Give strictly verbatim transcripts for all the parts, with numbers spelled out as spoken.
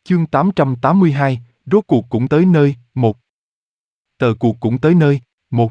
Chương tám trăm tám mươi hai, rốt cuộc cũng tới nơi, một. Tờ cuộc cũng tới nơi, một.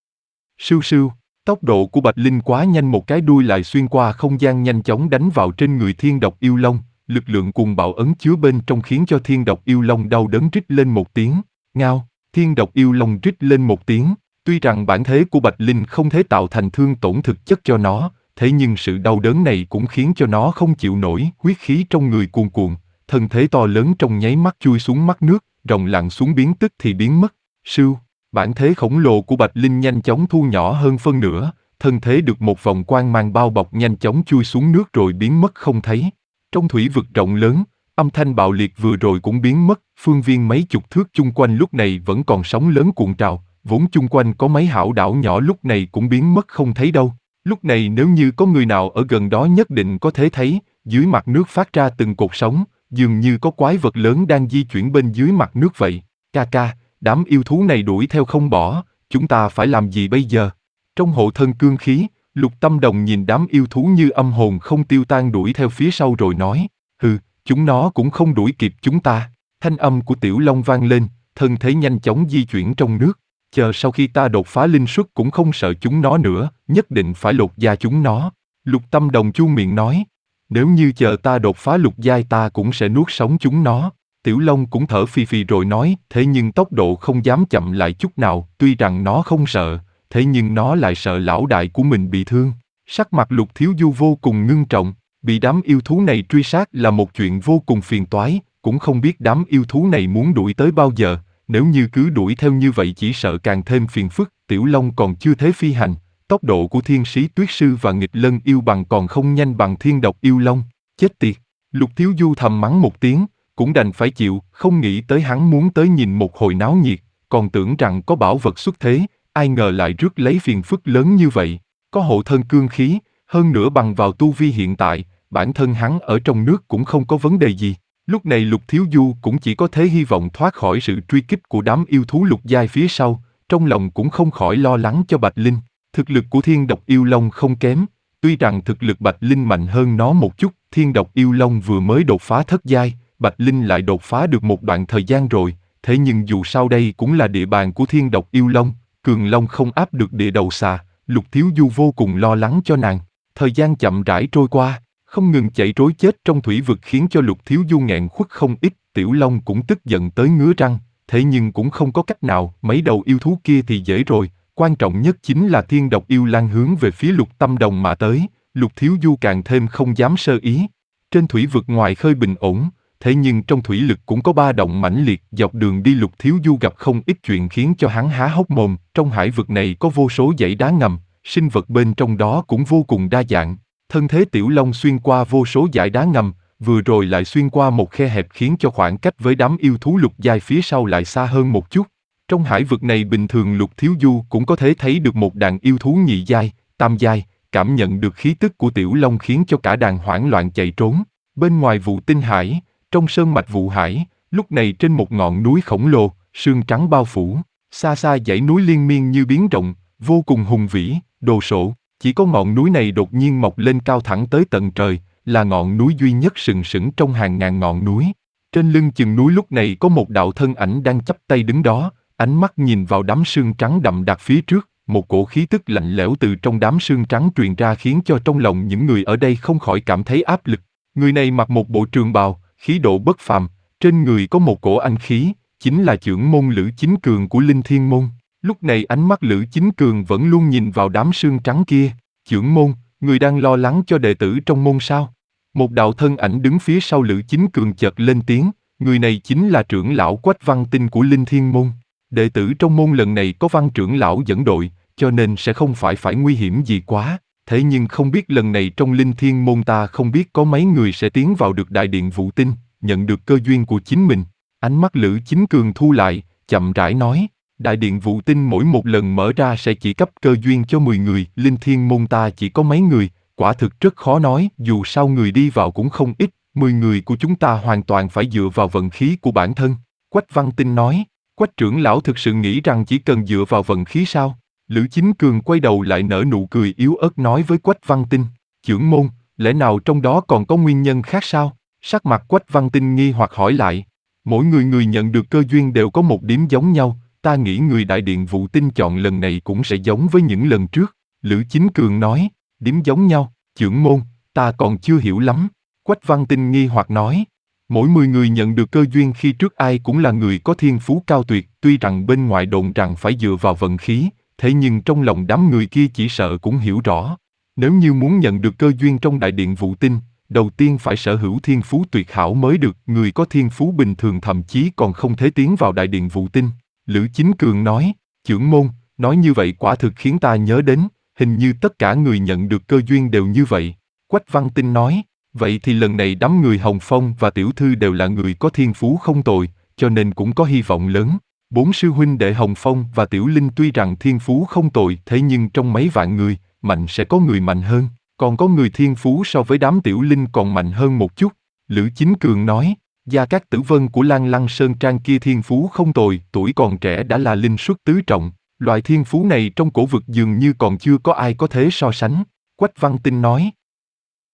Sưu sưu, tốc độ của Bạch Linh quá nhanh, một cái đuôi lại xuyên qua không gian nhanh chóng đánh vào trên người Thiên Độc Yêu Long, lực lượng cuồng bạo ấn chứa bên trong khiến cho Thiên Độc Yêu Long đau đớn rít lên một tiếng, ngao, Thiên Độc Yêu Long rít lên một tiếng, tuy rằng bản thế của Bạch Linh không thể tạo thành thương tổn thực chất cho nó, thế nhưng sự đau đớn này cũng khiến cho nó không chịu nổi, huyết khí trong người cuồn cuộn, thân thế to lớn trong nháy mắt chui xuống mắt nước, ròng lặn xuống biến tức thì biến mất. Sưu, bản thế khổng lồ của Bạch Linh nhanh chóng thu nhỏ hơn phân nửa, thân thế được một vòng quang mang bao bọc nhanh chóng chui xuống nước rồi biến mất không thấy. Trong thủy vực rộng lớn, âm thanh bạo liệt vừa rồi cũng biến mất, phương viên mấy chục thước chung quanh lúc này vẫn còn sóng lớn cuộn trào, vốn chung quanh có mấy hảo đảo nhỏ lúc này cũng biến mất không thấy đâu. Lúc này nếu như có người nào ở gần đó nhất định có thể thấy, dưới mặt nước phát ra từng cột sóng, dường như có quái vật lớn đang di chuyển bên dưới mặt nước vậy. Ca ca, đám yêu thú này đuổi theo không bỏ, chúng ta phải làm gì bây giờ? Trong hộ thân cương khí, Lục Tâm Đồng nhìn đám yêu thú như âm hồn không tiêu tan đuổi theo phía sau rồi nói, hừ, chúng nó cũng không đuổi kịp chúng ta. Thanh âm của Tiểu Long vang lên, thân thế nhanh chóng di chuyển trong nước. Chờ sau khi ta đột phá linh xuất cũng không sợ chúng nó nữa, nhất định phải lột da chúng nó. Lục Tâm Đồng chu miệng nói, nếu như chờ ta đột phá lục giai ta cũng sẽ nuốt sống chúng nó. Tiểu Long cũng thở phì phì rồi nói, thế nhưng tốc độ không dám chậm lại chút nào, tuy rằng nó không sợ, thế nhưng nó lại sợ lão đại của mình bị thương. Sắc mặt Lục Thiếu Du vô cùng ngưng trọng, bị đám yêu thú này truy sát là một chuyện vô cùng phiền toái, cũng không biết đám yêu thú này muốn đuổi tới bao giờ, nếu như cứ đuổi theo như vậy chỉ sợ càng thêm phiền phức. Tiểu Long còn chưa thế phi hành, tốc độ của Thiên Sĩ Tuyết Sư và Nghịch Lân Yêu Bằng còn không nhanh bằng Thiên Độc Yêu Long. Chết tiệt! Lục Thiếu Du thầm mắng một tiếng, cũng đành phải chịu, không nghĩ tới hắn muốn tới nhìn một hồi náo nhiệt, còn tưởng rằng có bảo vật xuất thế, ai ngờ lại rước lấy phiền phức lớn như vậy. Có hộ thân cương khí, hơn nữa bằng vào tu vi hiện tại, bản thân hắn ở trong nước cũng không có vấn đề gì. Lúc này Lục Thiếu Du cũng chỉ có thế hy vọng thoát khỏi sự truy kích của đám yêu thú lục giai phía sau, trong lòng cũng không khỏi lo lắng cho Bạch Linh. Thực lực của Thiên Độc Yêu Long không kém, tuy rằng thực lực Bạch Linh mạnh hơn nó một chút, Thiên Độc Yêu Long vừa mới đột phá thất giai, Bạch Linh lại đột phá được một đoạn thời gian rồi, thế nhưng dù sao đây cũng là địa bàn của Thiên Độc Yêu Long, Cường Long không áp được địa đầu xà, Lục Thiếu Du vô cùng lo lắng cho nàng. Thời gian chậm rãi trôi qua, không ngừng chạy trối chết trong thủy vực khiến cho Lục Thiếu Du nghẹn khuất không ít, Tiểu Long cũng tức giận tới ngứa răng, thế nhưng cũng không có cách nào, mấy đầu yêu thú kia thì dễ rồi, quan trọng nhất chính là Thiên Độc Yêu Lang hướng về phía Lục Tâm Đồng mà tới, Lục Thiếu Du càng thêm không dám sơ ý. Trên thủy vực ngoài khơi bình ổn, thế nhưng trong thủy lực cũng có ba động mãnh liệt, dọc đường đi Lục Thiếu Du gặp không ít chuyện khiến cho hắn há hốc mồm, trong hải vực này có vô số dãy đá ngầm, sinh vật bên trong đó cũng vô cùng đa dạng. Thân thế Tiểu Long xuyên qua vô số dải đá ngầm, vừa rồi lại xuyên qua một khe hẹp khiến cho khoảng cách với đám yêu thú lục giai phía sau lại xa hơn một chút. Trong hải vực này bình thường Lục Thiếu Du cũng có thể thấy được một đàn yêu thú nhị giai, tam giai, cảm nhận được khí tức của Tiểu Long khiến cho cả đàn hoảng loạn chạy trốn. Bên ngoài Vụ Tinh Hải, trong sơn mạch Vụ Hải, lúc này trên một ngọn núi khổng lồ, sương trắng bao phủ, xa xa dãy núi liên miên như biến rộng, vô cùng hùng vĩ, đồ sộ. Chỉ có ngọn núi này đột nhiên mọc lên cao thẳng tới tận trời, là ngọn núi duy nhất sừng sững trong hàng ngàn ngọn núi. Trên lưng chừng núi lúc này có một đạo thân ảnh đang chắp tay đứng đó, ánh mắt nhìn vào đám sương trắng đậm đặc phía trước, một cổ khí tức lạnh lẽo từ trong đám sương trắng truyền ra khiến cho trong lòng những người ở đây không khỏi cảm thấy áp lực. Người này mặc một bộ trường bào, khí độ bất phàm, trên người có một cổ anh khí, chính là chưởng môn Lữ Chính Cường của Linh Thiên Môn. Lúc này ánh mắt Lữ Chính Cường vẫn luôn nhìn vào đám sương trắng kia. Chưởng môn, người đang lo lắng cho đệ tử trong môn sao? Một đạo thân ảnh đứng phía sau Lữ Chính Cường chợt lên tiếng, người này chính là trưởng lão Quách Văn Tinh của Linh Thiên Môn. Đệ tử trong môn lần này có Văn trưởng lão dẫn đội, cho nên sẽ không phải phải nguy hiểm gì quá. Thế nhưng không biết lần này trong Linh Thiên Môn ta không biết có mấy người sẽ tiến vào được đại điện Vụ Tinh, nhận được cơ duyên của chính mình. Ánh mắt Lữ Chính Cường thu lại, chậm rãi nói. Đại điện Vụ Tinh mỗi một lần mở ra sẽ chỉ cấp cơ duyên cho mười người, Linh Thiên Môn ta chỉ có mấy người, quả thực rất khó nói, dù sao người đi vào cũng không ít, mười người của chúng ta hoàn toàn phải dựa vào vận khí của bản thân. Quách Văn Tinh nói, Quách trưởng lão thực sự nghĩ rằng chỉ cần dựa vào vận khí sao? Lữ Chính Cường quay đầu lại nở nụ cười yếu ớt nói với Quách Văn Tinh, trưởng môn, lẽ nào trong đó còn có nguyên nhân khác sao? Sắc mặt Quách Văn Tinh nghi hoặc hỏi lại. Mỗi người người nhận được cơ duyên đều có một điểm giống nhau, ta nghĩ người đại điện vụ tinh chọn lần này cũng sẽ giống với những lần trước. Lữ Chính Cường nói, điểm giống nhau, chưởng môn, ta còn chưa hiểu lắm. Quách Văn Tinh nghi hoặc nói, mỗi mười người nhận được cơ duyên khi trước ai cũng là người có thiên phú cao tuyệt, tuy rằng bên ngoài đồn rằng phải dựa vào vận khí, thế nhưng trong lòng đám người kia chỉ sợ cũng hiểu rõ. Nếu như muốn nhận được cơ duyên trong đại điện vụ tinh, đầu tiên phải sở hữu thiên phú tuyệt hảo mới được, người có thiên phú bình thường thậm chí còn không thể tiến vào đại điện vụ tinh. Lữ Chính Cường nói, chưởng môn, nói như vậy quả thực khiến ta nhớ đến, hình như tất cả người nhận được cơ duyên đều như vậy. Quách Văn Tinh nói, vậy thì lần này đám người Hồng Phong và Tiểu Thư đều là người có thiên phú không tồi, cho nên cũng có hy vọng lớn. Bốn sư huynh đệ Hồng Phong và Tiểu Linh tuy rằng thiên phú không tồi, thế nhưng trong mấy vạn người, mạnh sẽ có người mạnh hơn, còn có người thiên phú so với đám Tiểu Linh còn mạnh hơn một chút. Lữ Chính Cường nói, Gia Cát Tử Vân của Lan Lăng Sơn Trang kia thiên phú không tồi, tuổi còn trẻ đã là linh xuất tứ trọng, loại thiên phú này trong cổ vực dường như còn chưa có ai có thể so sánh. Quách Văn Tinh nói,